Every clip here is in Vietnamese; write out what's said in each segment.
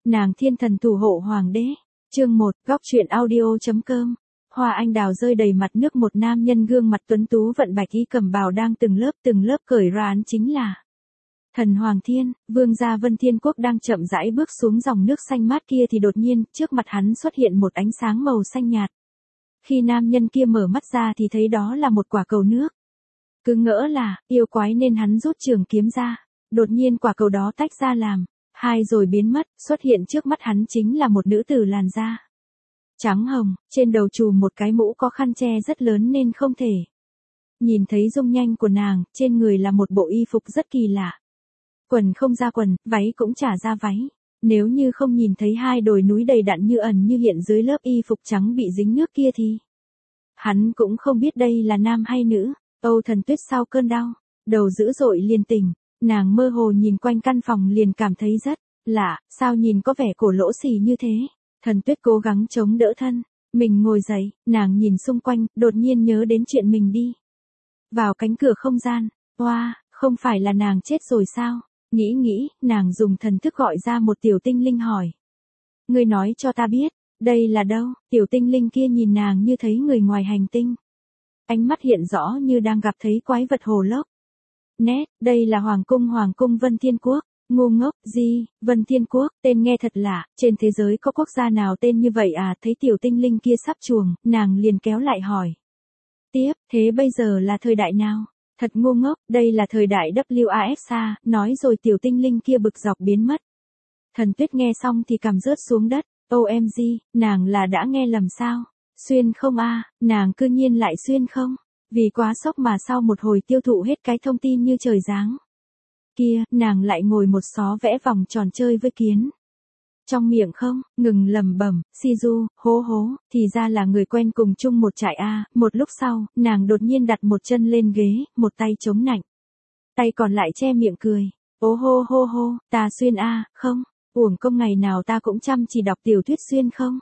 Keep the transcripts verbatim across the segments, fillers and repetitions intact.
Nàng thiên thần thủ hộ hoàng đế. Chương một, góc truyện audio.com. Hoa anh đào rơi đầy mặt nước, một nam nhân gương mặt tuấn tú vận bạch y cẩm bào đang từng lớp từng lớp cởi ra án chính là Thần Hoàng Thiên. Vương gia Vân Thiên Quốc đang chậm rãi bước xuống dòng nước xanh mát kia thì đột nhiên, trước mặt hắn xuất hiện một ánh sáng màu xanh nhạt. Khi nam nhân kia mở mắt ra thì thấy đó là một quả cầu nước. Cứ ngỡ là yêu quái nên hắn rút trường kiếm ra. Đột nhiên quả cầu đó tách ra làm hai rồi biến mất, xuất hiện trước mắt hắn chính là một nữ tử làn da trắng hồng, trên đầu trùm một cái mũ có khăn che rất lớn nên không thể nhìn thấy dung nhan của nàng. Trên người là một bộ y phục rất kỳ lạ. Quần không ra quần, váy cũng chả ra váy. Nếu như không nhìn thấy hai đồi núi đầy đặn như ẩn như hiện dưới lớp y phục trắng bị dính nước kia thì hắn cũng không biết đây là nam hay nữ. Âu Thần Tuyết sau cơn đau đầu dữ dội liền tỉnh. Nàng mơ hồ nhìn quanh căn phòng liền cảm thấy rất lạ, sao nhìn có vẻ cổ lỗ xì như thế. Thần Tuyết cố gắng chống đỡ thân mình ngồi dậy, nàng nhìn xung quanh, đột nhiên nhớ đến chuyện mình đi vào cánh cửa không gian. Oa, wow, không phải là nàng chết rồi sao? Nghĩ nghĩ, nàng dùng thần thức gọi ra một tiểu tinh linh hỏi. Ngươi nói cho ta biết, đây là đâu? Tiểu tinh linh kia nhìn nàng như thấy người ngoài hành tinh. Ánh mắt hiện rõ như đang gặp thấy quái vật hồ lốc. Nét, đây là Hoàng cung Hoàng cung Vân Thiên Quốc. Ngu ngốc, gì, Vân Thiên Quốc, tên nghe thật lạ, trên thế giới có quốc gia nào tên như vậy à? Thấy tiểu tinh linh kia sắp chuồng, nàng liền kéo lại hỏi. Tiếp, thế bây giờ là thời đại nào? Thật ngu ngốc, đây là thời đại vê a ép a, nói rồi tiểu tinh linh kia bực dọc biến mất. Thần Tuyết nghe xong thì cằm rớt xuống đất, ô em giê, nàng là đã nghe lầm sao? Xuyên không a, à, nàng cư nhiên lại xuyên không? Vì quá sốc mà sau một hồi tiêu thụ hết cái thông tin như trời giáng kia, nàng lại ngồi một xó vẽ vòng tròn chơi với kiến. Trong miệng không ngừng lẩm bẩm, Shizu, hố hố, thì ra là người quen cùng chung một trại a. Một lúc sau, nàng đột nhiên đặt một chân lên ghế, một tay chống nạnh, tay còn lại che miệng cười. Ố hô hô hô, ta xuyên a, không, uổng công ngày nào ta cũng chăm chỉ đọc tiểu thuyết xuyên không?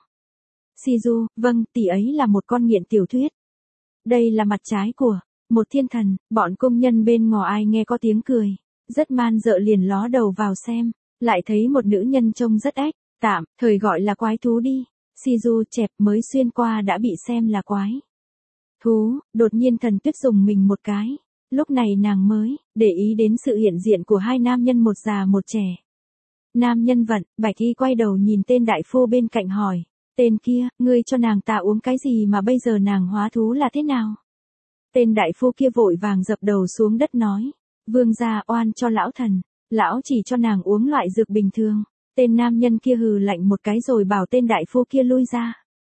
Shizu, vâng, tỷ ấy là một con nghiện tiểu thuyết. Đây là mặt trái của một thiên thần. Bọn công nhân bên ngõ ai nghe có tiếng cười rất man dợ liền ló đầu vào xem, lại thấy một nữ nhân trông rất ếch, tạm thời gọi là quái thú đi. Shizu chẹp mới xuyên qua đã bị xem là quái thú. Đột nhiên Thần Tuyết dùng mình một cái. Lúc này nàng mới để ý đến sự hiện diện của hai nam nhân, một già một trẻ. Nam nhân vận bạch y quay đầu nhìn tên đại phu bên cạnh hỏi. Tên kia, ngươi cho nàng ta uống cái gì mà bây giờ nàng hóa thú là thế nào? Tên đại phu kia vội vàng dập đầu xuống đất nói. Vương gia oan cho lão thần, lão chỉ cho nàng uống loại dược bình thường. Tên nam nhân kia hừ lạnh một cái rồi bảo tên đại phu kia lui ra.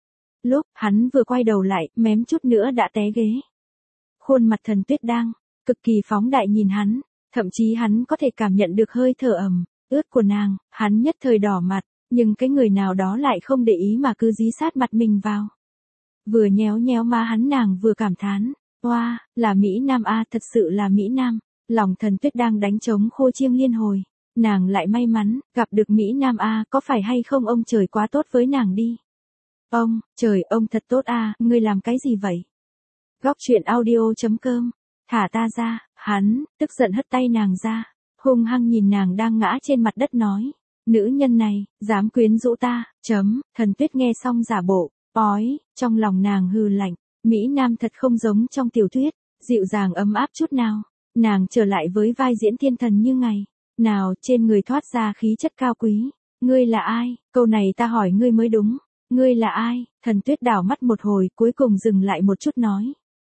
Lúc hắn vừa quay đầu lại, mém chút nữa đã té ghế. Khuôn mặt Thần Tuyết đang cực kỳ phóng đại nhìn hắn, thậm chí hắn có thể cảm nhận được hơi thở ẩm ướt của nàng. Hắn nhất thời đỏ mặt, nhưng cái người nào đó lại không để ý mà cứ dí sát mặt mình vào. Vừa nhéo nhéo má hắn, nàng vừa cảm thán. Oa, wow, là Mỹ Nam a, thật sự là Mỹ Nam. Lòng Thần Tuyết đang đánh trống khô chiêng liên hồi. Nàng lại may mắn gặp được Mỹ Nam a, có phải hay không ông trời quá tốt với nàng đi. Ông trời, ông thật tốt a, ngươi làm cái gì vậy? Góc truyện audio.com. Thả ta ra. Hắn tức giận hất tay nàng ra, hung hăng nhìn nàng đang ngã trên mặt đất nói. Nữ nhân này dám quyến rũ ta. Chấm. Thần Tuyết nghe xong giả bộ ói, trong lòng nàng hừ lạnh. Mỹ Nam thật không giống trong tiểu thuyết, dịu dàng ấm áp chút nào. Nàng trở lại với vai diễn thiên thần như ngày nào, trên người thoát ra khí chất cao quý. Ngươi là ai? Câu này ta hỏi ngươi mới đúng. Ngươi là ai? Thần Tuyết đảo mắt một hồi, cuối cùng dừng lại một chút nói.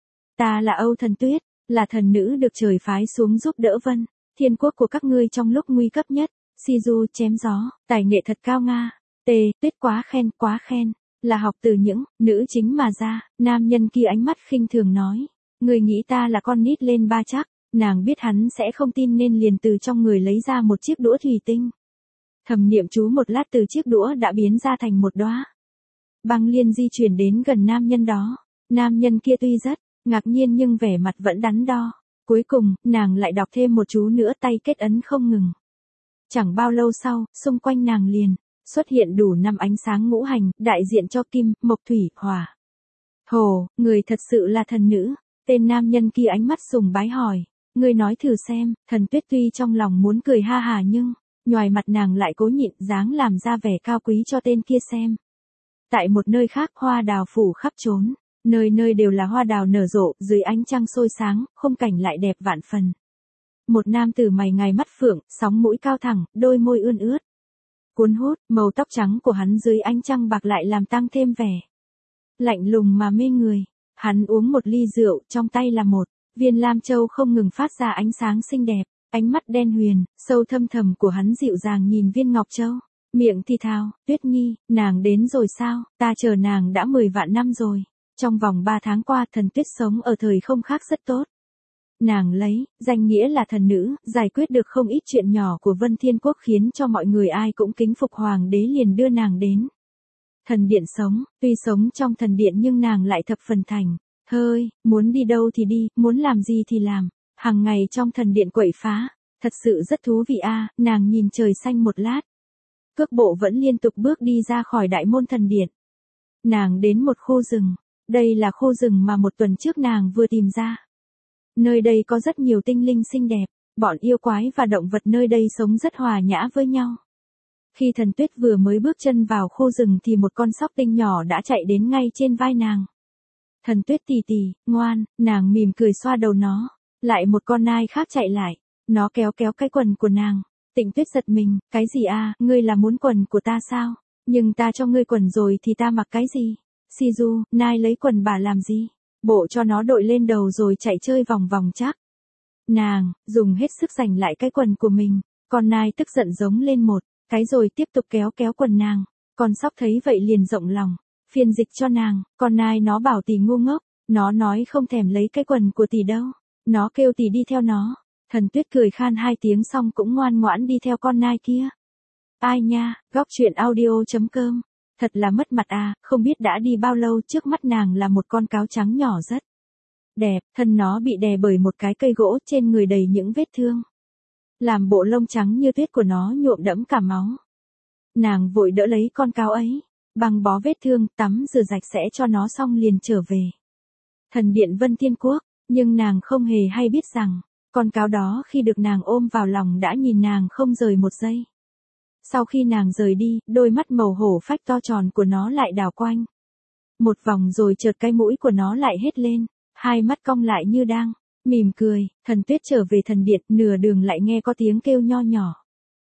Ta là Âu Thần Tuyết, là thần nữ được trời phái xuống giúp đỡ Vân Thiên Quốc của các ngươi trong lúc nguy cấp nhất. Shizu chém gió, tài nghệ thật cao nga. Tê, Tuyết quá khen, quá khen. Là học từ những nữ chính mà ra. Nam nhân kia ánh mắt khinh thường nói. Ngươi nghĩ ta là con nít lên ba chắc. Nàng biết hắn sẽ không tin nên liền từ trong người lấy ra một chiếc đũa thủy tinh. Thầm niệm chú một lát, từ chiếc đũa đã biến ra thành một đóa băng liên di chuyển đến gần nam nhân đó. Nam nhân kia tuy rất ngạc nhiên nhưng vẻ mặt vẫn đắn đo. Cuối cùng, nàng lại đọc thêm một chú nữa, tay kết ấn không ngừng. Chẳng bao lâu sau, xung quanh nàng liền xuất hiện đủ năm ánh sáng ngũ hành, đại diện cho kim, mộc, thủy, hỏa. Hồ, người thật sự là thần nữ. Tên nam nhân kia ánh mắt sùng bái hỏi. Ngươi nói thử xem. Thần Tuyết tuy trong lòng muốn cười ha hà nhưng nhoài mặt nàng lại cố nhịn dáng làm ra vẻ cao quý cho tên kia xem. Tại một nơi khác hoa đào phủ khắp trốn, nơi nơi đều là hoa đào nở rộ, dưới ánh trăng sôi sáng, khung cảnh lại đẹp vạn phần. Một nam tử mày ngài mắt phượng, sóng mũi cao thẳng, đôi môi ươn ướt. Cuốn hút, màu tóc trắng của hắn dưới ánh trăng bạc lại làm tăng thêm vẻ lạnh lùng mà mê người. Hắn uống một ly rượu, trong tay là một viên lam châu không ngừng phát ra ánh sáng xinh đẹp, ánh mắt đen huyền, sâu thâm thầm của hắn dịu dàng nhìn viên ngọc châu, miệng thì thào, Tuyết Nhi, nàng đến rồi sao, ta chờ nàng đã mười vạn năm rồi. Trong vòng ba tháng qua thần Tuyết sống ở thời không khác rất tốt. Nàng lấy danh nghĩa là thần nữ, giải quyết được không ít chuyện nhỏ của Vân Thiên Quốc khiến cho mọi người ai cũng kính phục hoàng đế liền đưa nàng đến thần điện sống, tuy sống trong thần điện nhưng nàng lại thập phần thành thơi, muốn đi đâu thì đi, muốn làm gì thì làm, hàng ngày trong thần điện quậy phá, thật sự rất thú vị a. Nàng nhìn trời xanh một lát, cước bộ vẫn liên tục bước đi ra khỏi đại môn thần điện. Nàng đến một khu rừng, đây là khu rừng mà một tuần trước nàng vừa tìm ra. Nơi đây có rất nhiều tinh linh xinh đẹp, bọn yêu quái và động vật nơi đây sống rất hòa nhã với nhau. Khi Thần Tuyết vừa mới bước chân vào khu rừng thì một con sóc tinh nhỏ đã chạy đến ngay trên vai nàng. Thần Tuyết tì tì, ngoan, nàng mỉm cười xoa đầu nó. Lại một con nai khác chạy lại, nó kéo kéo cái quần của nàng. Tịnh Tuyết giật mình, cái gì a, ngươi là muốn quần của ta sao? Nhưng ta cho ngươi quần rồi thì ta mặc cái gì? Shizu, nai lấy quần bà làm gì? Bộ cho nó đội lên đầu rồi chạy chơi vòng vòng chắc. Nàng, dùng hết sức giành lại cái quần của mình. Con nai tức giận giống lên một cái rồi tiếp tục kéo kéo quần nàng. Con sóc thấy vậy liền rộng lòng, phiên dịch cho nàng, con nai nó bảo tỷ ngu ngốc, nó nói không thèm lấy cái quần của tỷ đâu. Nó kêu tỷ đi theo nó. Thần Tuyết cười khan hai tiếng xong cũng ngoan ngoãn đi theo con nai kia. Ai nha, góc truyện audio chấm com. Thật là mất mặt à, không biết đã đi bao lâu trước mắt nàng là một con cáo trắng nhỏ rất đẹp, thân nó bị đè bởi một cái cây gỗ trên người đầy những vết thương. Làm bộ lông trắng như tuyết của nó nhuộm đẫm cả máu. Nàng vội đỡ lấy con cáo ấy, băng bó vết thương, tắm rửa sạch sẽ cho nó xong liền trở về thần điện Vân Thiên Quốc, nhưng nàng không hề hay biết rằng, con cáo đó khi được nàng ôm vào lòng đã nhìn nàng không rời một giây. Sau khi nàng rời đi, đôi mắt màu hổ phách to tròn của nó lại đảo quanh một vòng rồi chợt cái mũi của nó lại hết lên, hai mắt cong lại như đang mỉm cười. Thần Tuyết trở về thần điện, nửa đường lại nghe có tiếng kêu nho nhỏ.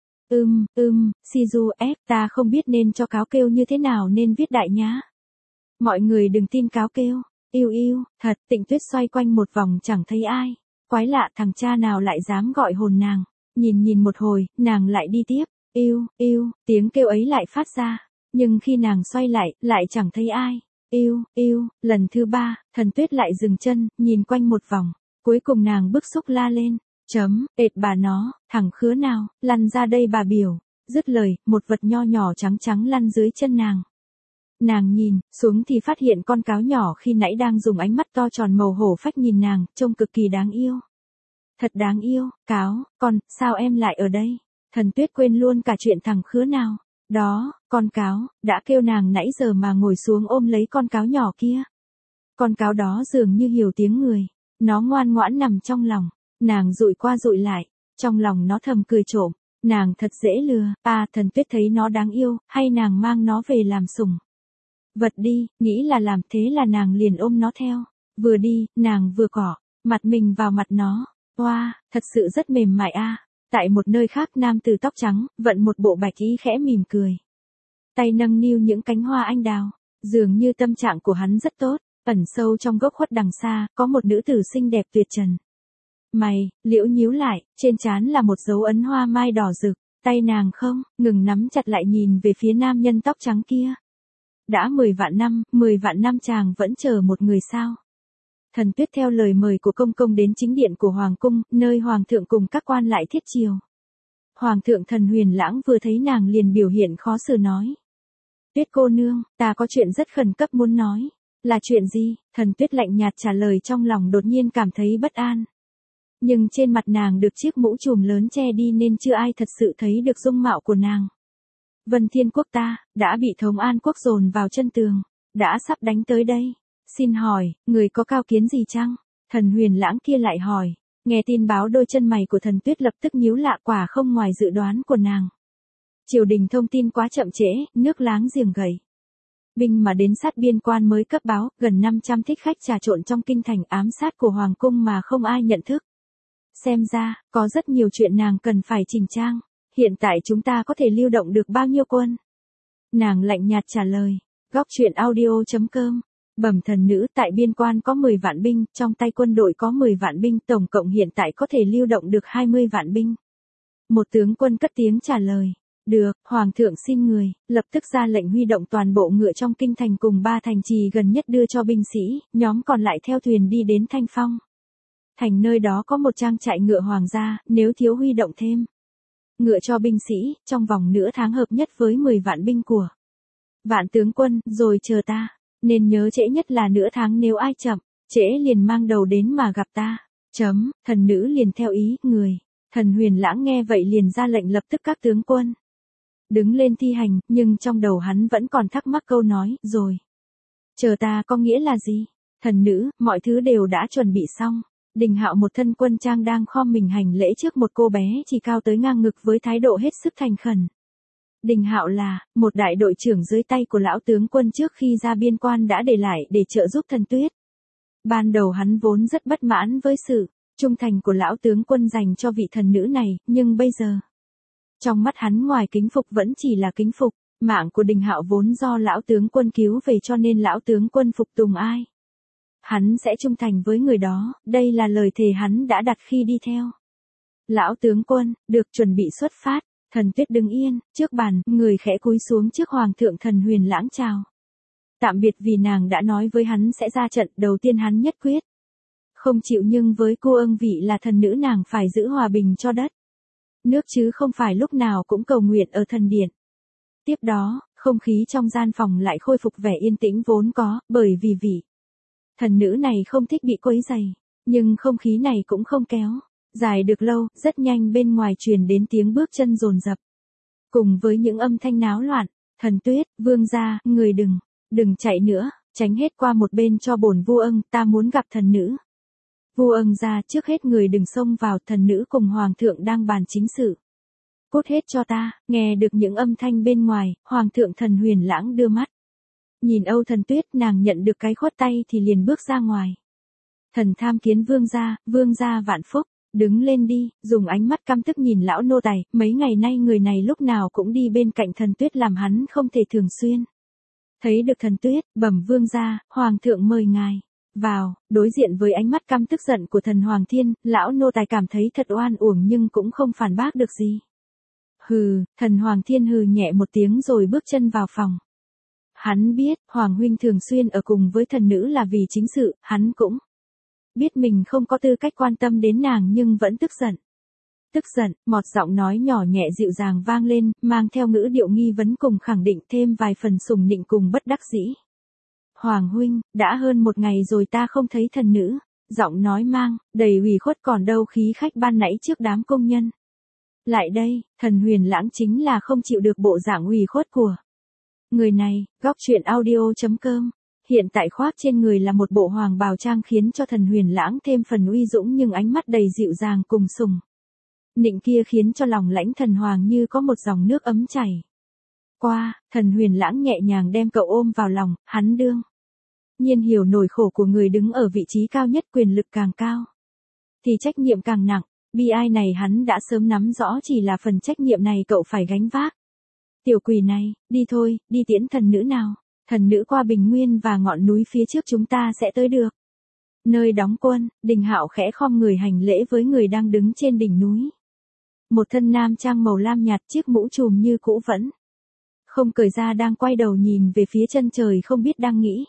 Ưm, ưm, Shizu ép, ta không biết nên cho cáo kêu như thế nào nên viết đại nhá. Mọi người đừng tin cáo kêu. Yêu yêu, thật. Tịnh Tuyết xoay quanh một vòng chẳng thấy ai. Quái lạ, thằng cha nào lại dám gọi hồn nàng. Nhìn nhìn một hồi, nàng lại đi tiếp. Yêu, yêu, tiếng kêu ấy lại phát ra. Nhưng khi nàng xoay lại, lại chẳng thấy ai. Yêu, yêu, lần thứ ba, Thần Tuyết lại dừng chân, nhìn quanh một vòng. Cuối cùng nàng bức xúc la lên. Chấm, ệt bà nó, thằng khứa nào, lăn ra đây bà biểu. Dứt lời, một vật nho nhỏ trắng trắng lăn dưới chân nàng. Nàng nhìn xuống thì phát hiện con cáo nhỏ khi nãy đang dùng ánh mắt to tròn màu hổ phách nhìn nàng, trông cực kỳ đáng yêu. Thật đáng yêu, cáo, con, sao em lại ở đây? Thần Tuyết quên luôn cả chuyện thằng khứa nào. Đó, con cáo, đã kêu nàng nãy giờ mà ngồi xuống ôm lấy con cáo nhỏ kia. Con cáo đó dường như hiểu tiếng người. Nó ngoan ngoãn nằm trong lòng. Nàng dụi qua dụi lại. Trong lòng nó thầm cười trộm. Nàng thật dễ lừa. À, Thần Tuyết thấy nó đáng yêu, hay nàng mang nó về làm sủng vật đi, nghĩ là làm, thế là nàng liền ôm nó theo. Vừa đi, nàng vừa cỏ mặt mình vào mặt nó. Oa, wow, thật sự rất mềm mại a. À. Tại một nơi khác, nam tử tóc trắng, vận một bộ bạch y khẽ mỉm cười. Tay nâng niu những cánh hoa anh đào. Dường như tâm trạng của hắn rất tốt. Ẩn sâu trong góc khuất đằng xa, có một nữ tử xinh đẹp tuyệt trần. Mày, liễu nhíu lại, trên trán là một dấu ấn hoa mai đỏ rực. Tay nàng không, ngừng nắm chặt lại nhìn về phía nam nhân tóc trắng kia. Đã mười vạn năm, mười vạn năm chàng vẫn chờ một người sao? Thần Tuyết theo lời mời của công công đến chính điện của Hoàng cung, nơi Hoàng thượng cùng các quan lại thiết triều. Hoàng thượng Thần Huyền Lãng vừa thấy nàng liền biểu hiện khó xử nói. Tuyết cô nương, ta có chuyện rất khẩn cấp muốn nói. Là chuyện gì? Thần Tuyết lạnh nhạt trả lời, trong lòng đột nhiên cảm thấy bất an. Nhưng trên mặt nàng được chiếc mũ trùm lớn che đi nên chưa ai thật sự thấy được dung mạo của nàng. Vân Thiên Quốc ta, đã bị Thống An Quốc dồn vào chân tường, đã sắp đánh tới đây. Xin hỏi, người có cao kiến gì chăng? Thần Huyền Lãng kia lại hỏi. Nghe tin báo đôi chân mày của Thần Tuyết lập tức nhíu lạ, quả không ngoài dự đoán của nàng. Triều đình thông tin quá chậm trễ, nước láng giềng gầy. Binh mà đến sát biên quan mới cấp báo, gần năm trăm thích khách trà trộn trong kinh thành ám sát của Hoàng cung mà không ai nhận thức. Xem ra, có rất nhiều chuyện nàng cần phải chỉnh trang. Hiện tại chúng ta có thể lưu động được bao nhiêu quân? Nàng lạnh nhạt trả lời. Góc truyện audio chấm com. Bẩm thần nữ, tại biên quan có mười vạn binh, trong tay quân đội có mười vạn binh, tổng cộng hiện tại có thể lưu động được hai mươi vạn binh. Một tướng quân cất tiếng trả lời. Được, Hoàng thượng xin người, lập tức ra lệnh huy động toàn bộ ngựa trong kinh thành cùng ba thành trì gần nhất đưa cho binh sĩ, nhóm còn lại theo thuyền đi đến Thanh Phong. Thành nơi đó có một trang trại ngựa hoàng gia, nếu thiếu huy động thêm ngựa cho binh sĩ, trong vòng nửa tháng hợp nhất với mười vạn binh của Vạn tướng quân, rồi chờ ta. Nên nhớ trễ nhất là nửa tháng, nếu ai chậm, trễ liền mang đầu đến mà gặp ta. Chấm, thần nữ liền theo ý, người. Thần Huyền Lãng nghe vậy liền ra lệnh lập tức các tướng quân đứng lên thi hành, nhưng trong đầu hắn vẫn còn thắc mắc câu nói, rồi. Chờ ta có nghĩa là gì? Thần nữ, mọi thứ đều đã chuẩn bị xong. Đình Hạo một thân quân trang đang khom mình hành lễ trước một cô bé chỉ cao tới ngang ngực với thái độ hết sức thành khẩn. Đình Hạo là một đại đội trưởng dưới tay của lão tướng quân trước khi ra biên quan đã để lại để trợ giúp Thần Tuyết. Ban đầu hắn vốn rất bất mãn với sự trung thành của lão tướng quân dành cho vị thần nữ này, nhưng bây giờ, trong mắt hắn ngoài kính phục vẫn chỉ là kính phục. Mạng của Đình Hạo vốn do lão tướng quân cứu về, cho nên lão tướng quân phục tùng ai, hắn sẽ trung thành với người đó, đây là lời thề hắn đã đặt khi đi theo lão tướng quân. Được, chuẩn bị xuất phát. Thần Tuyết đứng yên trước bàn, người khẽ cúi xuống trước Hoàng thượng. Thần Huyền Lãng chào tạm biệt, vì nàng đã nói với hắn sẽ ra trận. Đầu tiên hắn nhất quyết không chịu, nhưng với cô ưng vị là thần nữ, nàng phải giữ hòa bình cho đất nước, chứ không phải lúc nào cũng cầu nguyện ở thần điện. Tiếp đó, không khí trong gian phòng lại khôi phục vẻ yên tĩnh vốn có, bởi vì vị thần nữ này không thích bị quấy rầy. Nhưng không khí này cũng không kéo dài được lâu, rất nhanh bên ngoài truyền đến tiếng bước chân dồn dập, cùng với những âm thanh náo loạn. Thần Tuyết, vương gia, người đừng, đừng chạy nữa, tránh hết qua một bên cho bổn vua ưng, ta muốn gặp thần nữ. Vua ưng ra, trước hết người đừng xông vào, thần nữ cùng hoàng thượng đang bàn chính sự. Cút hết cho ta. Nghe được những âm thanh bên ngoài, Hoàng thượng. Thần Huyền Lãng đưa mắt nhìn Âu Thần Tuyết, nàng nhận được cái khuất tay thì liền bước ra ngoài. Thần tham kiến vương gia, vương gia vạn phúc. Đứng lên đi. Dùng ánh mắt căm tức nhìn lão nô tài, mấy ngày nay người này lúc nào cũng đi bên cạnh Thần Tuyết làm hắn không thể thường xuyên thấy được Thần Tuyết. Bẩm vương gia, Hoàng thượng mời ngài vào. Đối diện với ánh mắt căm tức giận của thần Hoàng Thiên, lão nô tài cảm thấy thật oan uổng nhưng cũng không phản bác được gì. Hừ, thần Hoàng Thiên hừ nhẹ một tiếng rồi bước chân vào phòng. Hắn biết, Hoàng huynh thường xuyên ở cùng với thần nữ là vì chính sự, hắn cũng biết mình không có tư cách quan tâm đến nàng nhưng vẫn tức giận. Tức giận, một giọng nói nhỏ nhẹ dịu dàng vang lên, mang theo ngữ điệu nghi vấn cùng khẳng định, thêm vài phần sùng nịnh cùng bất đắc dĩ. Hoàng huynh, đã hơn một ngày rồi ta không thấy thần nữ. Giọng nói mang đầy ủy khuất, còn đâu khí khách ban nãy trước đám công nhân. Lại đây, thần Huyền Lãng chính là không chịu được bộ dạng ủy khuất của người này. Góc truyện audio chấm com. Hiện tại khoác trên người là một bộ hoàng bào trang khiến cho thần Huyền Lãng thêm phần uy dũng, nhưng ánh mắt đầy dịu dàng cùng sùng nịnh kia khiến cho lòng lãnh thần hoàng như có một dòng nước ấm chảy qua. Thần Huyền Lãng nhẹ nhàng đem cậu ôm vào lòng, hắn đương nhiên hiểu nỗi khổ của người đứng ở vị trí cao nhất, quyền lực càng cao thì trách nhiệm càng nặng. Bi ai này hắn đã sớm nắm rõ, chỉ là phần trách nhiệm này cậu phải gánh vác. Tiểu quỷ này, đi thôi, đi tiễn thần nữ nào. Thần nữ qua bình nguyên và ngọn núi phía trước chúng ta sẽ tới được nơi đóng quân. Đình Hạo khẽ khom người hành lễ với người đang đứng trên đỉnh núi. Một thân nam trang màu lam nhạt, chiếc mũ trùm như cũ vẫn không cởi ra, đang quay đầu nhìn về phía chân trời không biết đang nghĩ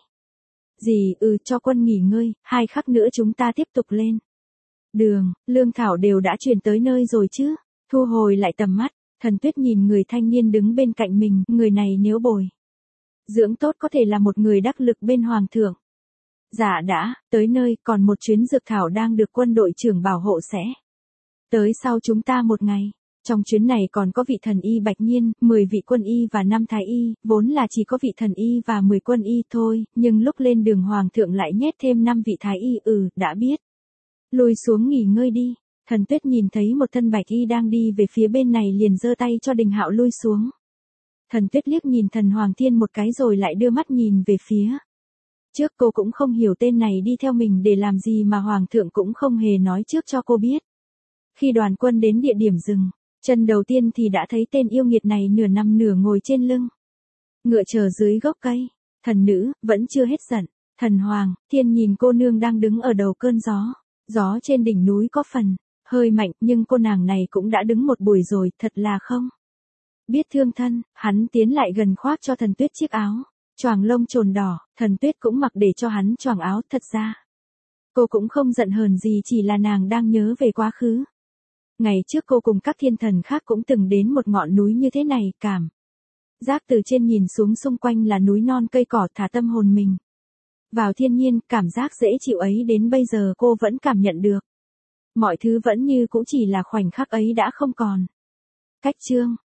gì. Ừ, cho quân nghỉ ngơi, hai khắc nữa chúng ta tiếp tục lên đường. Lương thảo đều đã truyền tới nơi rồi chứ? Thu hồi lại tầm mắt, Thần Tuyết nhìn người thanh niên đứng bên cạnh mình, người này nếu bồi dưỡng tốt có thể là một người đắc lực bên hoàng thượng. Dạ đã, tới nơi, còn một chuyến dược thảo đang được quân đội trưởng bảo hộ sẽ tới sau chúng ta một ngày. Trong chuyến này còn có vị thần y Bạch Nhiên, mười vị quân y và năm thái y, vốn là chỉ có vị thần y và mười quân y thôi, nhưng lúc lên đường hoàng thượng lại nhét thêm năm vị thái y. Ừ, đã biết. Lùi xuống nghỉ ngơi đi. Thần Tuyết nhìn thấy một thân bạch y đang đi về phía bên này liền giơ tay cho Đình Hạo lui xuống. Thần Tuyết liếc nhìn Thần Hoàng Thiên một cái rồi lại đưa mắt nhìn về phía. Trước cô cũng không hiểu tên này đi theo mình để làm gì mà Hoàng thượng cũng không hề nói trước cho cô biết. Khi đoàn quân đến địa điểm dừng, chân đầu tiên thì đã thấy tên yêu nghiệt này nửa nằm nửa ngồi trên lưng. Ngựa chờ dưới gốc cây, thần nữ, vẫn chưa hết giận. Thần Hoàng Thiên nhìn cô nương đang đứng ở đầu cơn gió. Gió trên đỉnh núi có phần hơi mạnh nhưng cô nàng này cũng đã đứng một buổi rồi, thật là không biết thương thân. Hắn tiến lại gần khoác cho Thần Tuyết chiếc áo choàng lông trồn đỏ, Thần Tuyết cũng mặc để cho hắn choàng áo. Thật ra cô cũng không giận hờn gì, chỉ là nàng đang nhớ về quá khứ. Ngày trước cô cùng các thiên thần khác cũng từng đến một ngọn núi như thế này, cảm giác từ trên nhìn xuống xung quanh là núi non cây cỏ, thả tâm hồn mình vào thiên nhiên, cảm giác dễ chịu ấy đến bây giờ cô vẫn cảm nhận được. Mọi thứ vẫn như cũ, chỉ là khoảnh khắc ấy đã không còn. Cách chương